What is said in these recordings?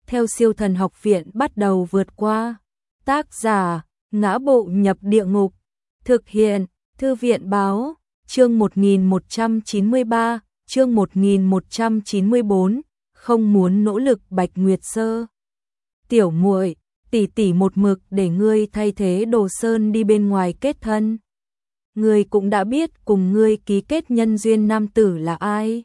theo Siêu Thần Học Viện bắt đầu vượt qua. Tác giả: Ngã Bộ Nhập Địa Ngục. Thực hiện: Thư viện báo. Chương 1193, chương 1194, không muốn nỗ lực Bạch Nguyệt Sơ. Tiểu muội, tỷ tỷ một mực để ngươi thay thế Đồ Sơn đi bên ngoài kết thân. Ngươi cũng đã biết cùng ngươi ký kết nhân duyên nam tử là ai.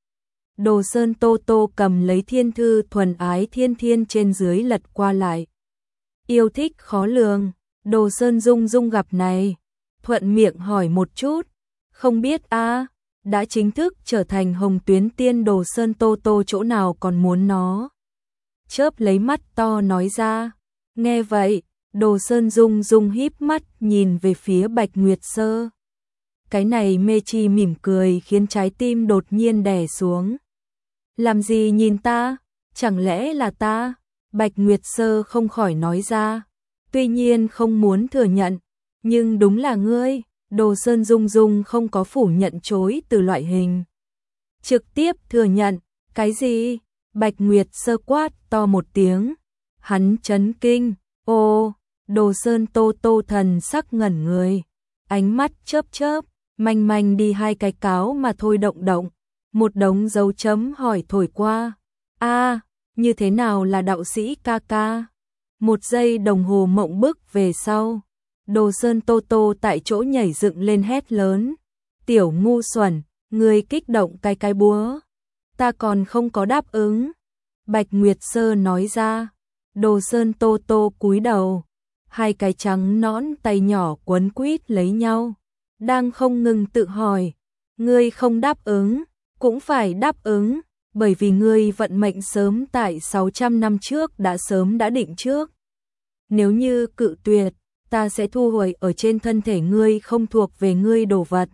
Đồ Sơn Tô Tô cầm lấy thiên thư thuần ái thiên thiên trên dưới lật qua lại. Yêu thích khó lường, Đồ Sơn Dung Dung gặp này, thuận miệng hỏi một chút, không biết a, đã chính thức trở thành Hồng Tuyến Tiên. Đồ Sơn Tô Tô chỗ nào còn muốn nó. Chớp lấy mắt to nói ra. Nghe vậy, Đồ Sơn Dung Dung híp mắt nhìn về phía Bạch Nguyệt Sơ. Cái này mê chi mỉm cười khiến trái tim đột nhiên đè xuống. Làm gì nhìn ta? Chẳng lẽ là ta? Bạch Nguyệt Sơ không khỏi nói ra. Tuy nhiên không muốn thừa nhận, nhưng đúng là ngươi. Đồ Sơn Dung Dung không có phủ nhận chối từ loại hình. Trực tiếp thừa nhận. Cái gì? Bạch Nguyệt Sơ quát to một tiếng. Hắn chấn kinh. Ô, Đồ Sơn Tô Tô thần sắc ngẩn người. Ánh mắt chớp chớp, manh manh đi hai cái cáo mà thôi động động. Một đống dấu chấm hỏi thổi qua. A, như thế nào là đạo sĩ ca ca? Một giây đồng hồ mộng bức về sau. Đồ Sơn Tô Tô tại chỗ nhảy dựng lên hét lớn. Tiểu ngu xuẩn, ngươi kích động cái búa. Ta còn không có đáp ứng. Bạch Nguyệt Sơ nói ra. Đồ Sơn Tô Tô cúi đầu. Hai cái trắng nõn tay nhỏ quấn quýt lấy nhau. Đang không ngừng tự hỏi. Ngươi không đáp ứng, cũng phải đáp ứng. Bởi vì ngươi vận mệnh sớm tại 600 năm trước đã sớm đã định trước. Nếu như cự tuyệt, ta sẽ thu hồi ở trên thân thể ngươi không thuộc về ngươi đồ vật.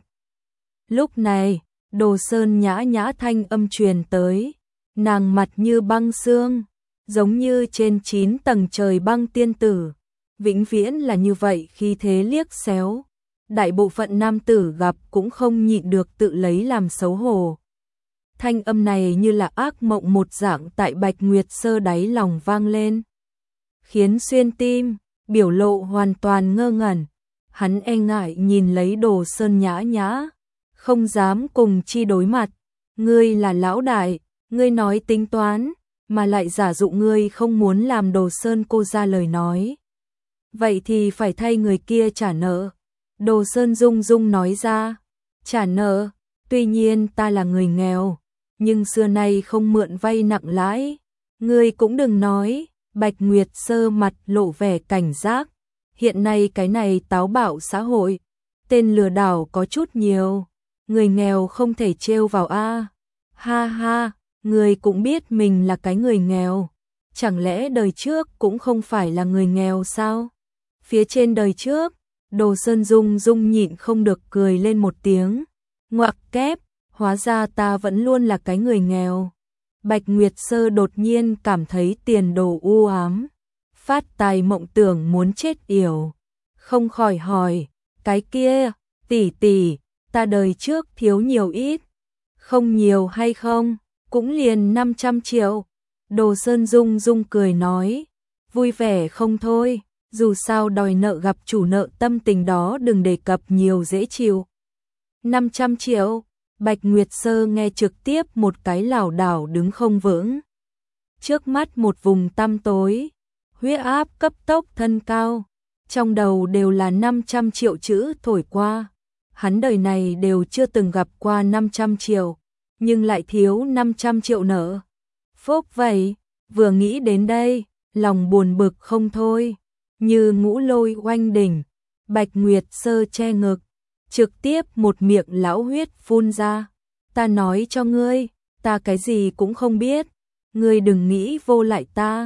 Lúc này, Đồ Sơn nhã nhã thanh âm truyền tới. Nàng mặt như băng xương, giống như trên 9 tầng trời băng tiên tử. Vĩnh viễn là như vậy khi thế liếc xéo. Đại bộ phận nam tử gặp cũng không nhịn được tự lấy làm xấu hổ. Thanh âm này như là ác mộng một dạng tại Bạch Nguyệt Sơ đáy lòng vang lên. Khiến xuyên tim, biểu lộ hoàn toàn ngơ ngẩn. Hắn e ngại nhìn lấy Đồ Sơn nhã nhã, không dám cùng chi đối mặt. Ngươi là lão đại, ngươi nói tính toán, mà lại giả dụ ngươi không muốn làm Đồ Sơn cô ra lời nói. Vậy thì phải thay người kia trả nợ. Đồ Sơn Dung Dung nói ra. Trả nợ, tuy nhiên ta là người nghèo, nhưng xưa nay không mượn vay nặng lãi. Ngươi cũng đừng nói. Bạch Nguyệt Sơ mặt lộ vẻ cảnh giác. Hiện nay cái này táo bạo xã hội, tên lừa đảo có chút nhiều. Người nghèo không thể trêu vào a. Ha ha, người cũng biết mình là cái người nghèo. Chẳng lẽ đời trước cũng không phải là người nghèo sao? Phía trên đời trước, Đồ Sơn Dung Dung nhịn không được cười lên một tiếng. Ngoặc kép, hóa ra ta vẫn luôn là cái người nghèo. Bạch Nguyệt Sơ đột nhiên cảm thấy tiền đồ u ám. Phát tài mộng tưởng muốn chết yểu. Không khỏi hỏi, cái kia, tỷ tỷ, ta đời trước thiếu nhiều ít. Không nhiều hay không, cũng liền 500 triệu. Đồ Sơn Dung Dung cười nói, vui vẻ không thôi. Dù sao đòi nợ gặp chủ nợ tâm tình đó đừng đề cập nhiều dễ chịu. 500 triệu, Bạch Nguyệt Sơ nghe trực tiếp một cái lảo đảo đứng không vững. Trước mắt một vùng tăm tối, huyết áp cấp tốc thân cao, trong đầu đều là 500 triệu chữ thổi qua. Hắn đời này đều chưa từng gặp qua 500 triệu, nhưng lại thiếu 500 triệu nợ. Phốc vậy, vừa nghĩ đến đây, lòng buồn bực không thôi. Như ngũ lôi oanh đỉnh, Bạch Nguyệt Sơ che ngực, trực tiếp một miệng lão huyết phun ra. Ta nói cho ngươi, ta cái gì cũng không biết, ngươi đừng nghĩ vô lại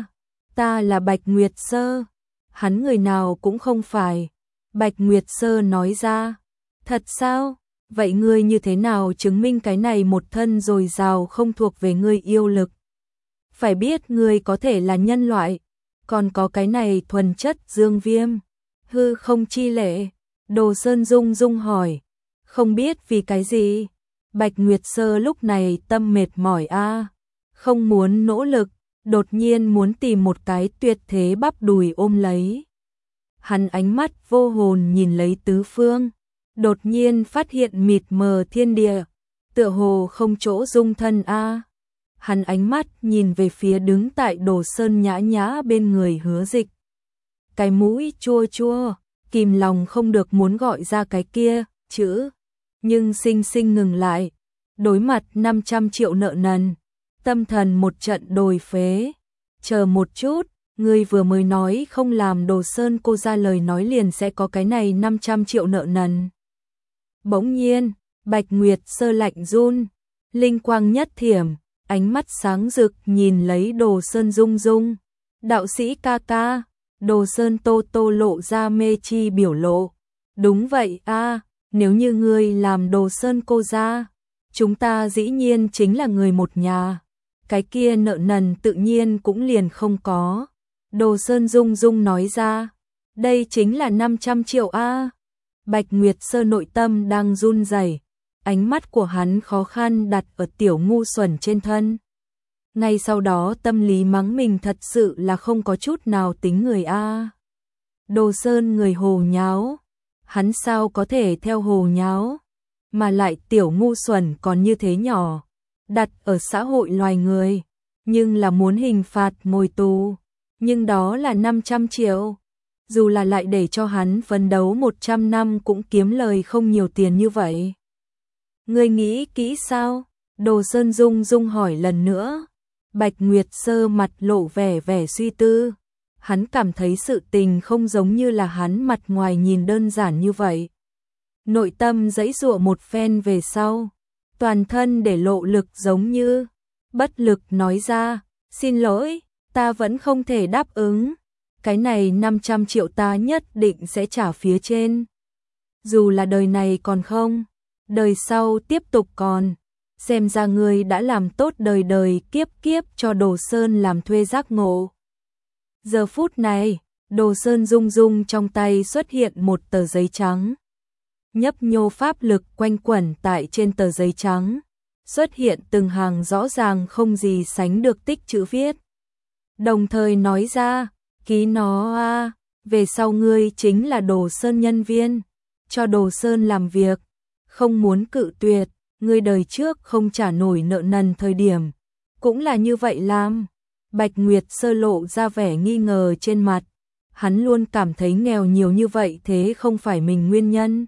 ta là Bạch Nguyệt Sơ. Hắn người nào cũng không phải. Bạch Nguyệt Sơ nói ra, thật sao? Vậy ngươi như thế nào chứng minh cái này một thân dồi dào không thuộc về ngươi yêu lực? Phải biết ngươi có thể là nhân loại. Còn có cái này thuần chất dương viêm, hư không chi lệ. Đồ Sơn Dung Dung hỏi, không biết vì cái gì. Bạch Nguyệt Sơ lúc này tâm mệt mỏi a, không muốn nỗ lực, đột nhiên muốn tìm một cái tuyệt thế bắp đùi ôm lấy. Hắn ánh mắt vô hồn nhìn lấy tứ phương, đột nhiên phát hiện mịt mờ thiên địa, tựa hồ không chỗ dung thân a. Hắn ánh mắt nhìn về phía đứng tại Đồ Sơn nhã nhã bên người Hứa Dịch. Cái mũi chua chua, kìm lòng không được muốn gọi ra cái kia chữ, nhưng sinh sinh ngừng lại. Đối mặt 500 triệu nợ nần, tâm thần một trận đồi phế. Chờ một chút, ngươi vừa mới nói không làm Đồ Sơn cô ra lời nói liền sẽ có cái này 500 triệu nợ nần. Bỗng nhiên, Bạch Nguyệt Sơ lạnh run, linh quang nhất thiểm, ánh mắt sáng rực nhìn lấy Đồ Sơn rung rung. Đạo sĩ ca ca, Đồ Sơn tô tô lộ ra mê chi biểu lộ. Đúng vậy a, nếu như ngươi làm Đồ Sơn cô ra, chúng ta dĩ nhiên chính là người một nhà. Cái kia nợ nần tự nhiên cũng liền không có. Đồ Sơn rung rung nói ra, đây chính là 500 triệu a. Bạch Nguyệt Sơ nội tâm đang run rẩy, ánh mắt của hắn khó khăn đặt ở tiểu ngu xuẩn trên thân. Ngay sau đó tâm lý mắng mình thật sự là không có chút nào tính người a. Đồ Sơn người hồ nháo, hắn sao có thể theo hồ nháo, mà lại tiểu ngu xuẩn còn như thế nhỏ, đặt ở xã hội loài người, nhưng là muốn hình phạt ngồi tù, nhưng đó là 500 triệu. Dù là lại để cho hắn phấn đấu 100 năm cũng kiếm lời không nhiều tiền như vậy. Ngươi nghĩ kỹ sao? Đồ Sơn rung rung hỏi lần nữa. Bạch Nguyệt Sơ mặt lộ vẻ vẻ suy tư. Hắn cảm thấy sự tình không giống như là hắn mặt ngoài nhìn đơn giản như vậy. Nội tâm giãy giụa một phen về sau, toàn thân để lộ lực giống như bất lực nói ra, xin lỗi, ta vẫn không thể đáp ứng. Cái này 500 triệu ta nhất định sẽ trả phía trên. Dù là đời này còn không, đời sau tiếp tục còn. Xem ra ngươi đã làm tốt đời đời kiếp kiếp cho Đồ Sơn làm thuê giác ngộ. Giờ phút này, Đồ Sơn rung rung trong tay xuất hiện một tờ giấy trắng. Nhấp nhô pháp lực quanh quẩn tại trên tờ giấy trắng. Xuất hiện từng hàng rõ ràng không gì sánh được tích chữ viết. Đồng thời nói ra, ký nó a, về sau ngươi chính là Đồ Sơn nhân viên, cho Đồ Sơn làm việc, không muốn cự tuyệt, ngươi đời trước không trả nổi nợ nần thời điểm, cũng là như vậy làm. Bạch Nguyệt Sơ lộ ra vẻ nghi ngờ trên mặt, hắn luôn cảm thấy nghèo nhiều như vậy thế không phải mình nguyên nhân,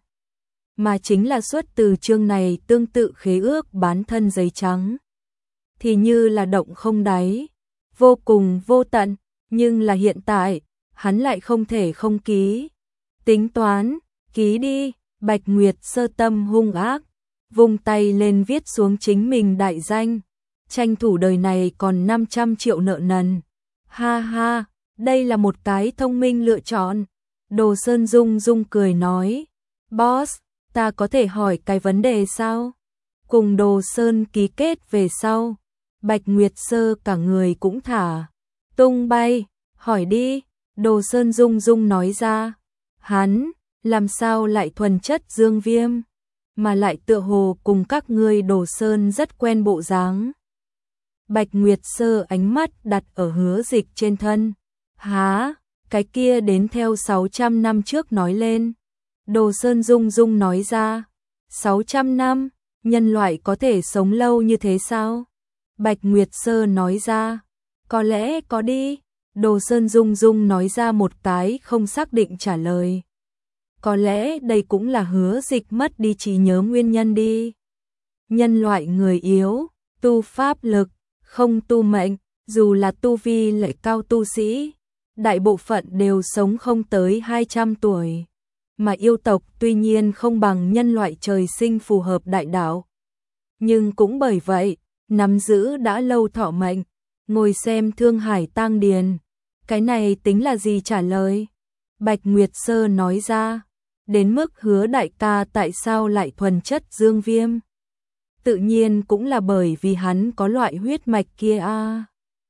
mà chính là xuất từ chương này tương tự khế ước bán thân giấy trắng. Thì như là động không đáy, vô cùng vô tận. Nhưng là hiện tại, hắn lại không thể không ký. Tính toán, ký đi. Bạch Nguyệt Sơ tâm hung ác, vung tay lên viết xuống chính mình đại danh, tranh thủ đời này còn 500 triệu nợ nần. Ha ha, đây là một cái thông minh lựa chọn. Đồ Sơn rung rung cười nói, boss, ta có thể hỏi cái vấn đề sao? Cùng Đồ Sơn ký kết về sau, Bạch Nguyệt Sơ cả người cũng thả tung bay, hỏi đi. Đồ Sơn rung rung nói ra, hắn làm sao lại thuần chất Dương Viêm, mà lại tựa hồ cùng các ngươi Đồ Sơn rất quen bộ dáng. Bạch Nguyệt Sơ ánh mắt đặt ở Hứa Dịch trên thân. Há, cái kia đến theo 600 năm trước nói lên. Đồ Sơn rung rung nói ra, 600 năm, nhân loại có thể sống lâu như thế sao? Bạch Nguyệt Sơ nói ra, có lẽ có đi. Đồ Sơn rung rung nói ra một cái không xác định trả lời. Có lẽ đây cũng là Hứa Dịch mất đi trí nhớ nguyên nhân đi. Nhân loại người yếu, tu pháp lực, không tu mệnh, dù là tu vi lại cao tu sĩ, đại bộ phận đều sống không tới 200 tuổi. Mà yêu tộc tuy nhiên không bằng nhân loại trời sinh phù hợp đại đạo, nhưng cũng bởi vậy, nắm giữ đã lâu thọ mệnh. Ngồi xem Thương Hải Tang Điền, cái này tính là gì trả lời? Bạch Nguyệt Sơ nói ra, đến mức Hứa đại ca tại sao lại thuần chất Dương Viêm? Tự nhiên cũng là bởi vì hắn có loại huyết mạch kia a.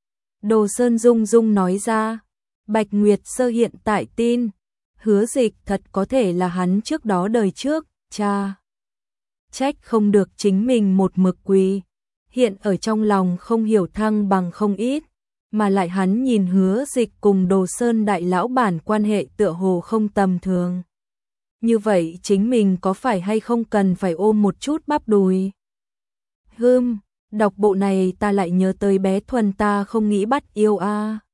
Đồ Sơn rung rung nói ra, Bạch Nguyệt Sơ hiện tại tin, Hứa Dịch thật có thể là hắn trước đó đời trước, cha. Trách không được chính mình một mực quỳ, hiện ở trong lòng không hiểu thăng bằng không ít. mà lại hắn nhìn Hứa Dịch cùng Đồ Sơn đại lão bản quan hệ tựa hồ không tầm thường. Như vậy chính mình có phải hay không cần phải ôm một chút bắp đùi? Đọc bộ này ta lại nhớ tới bé Thuần ta không nghĩ bắt yêu a.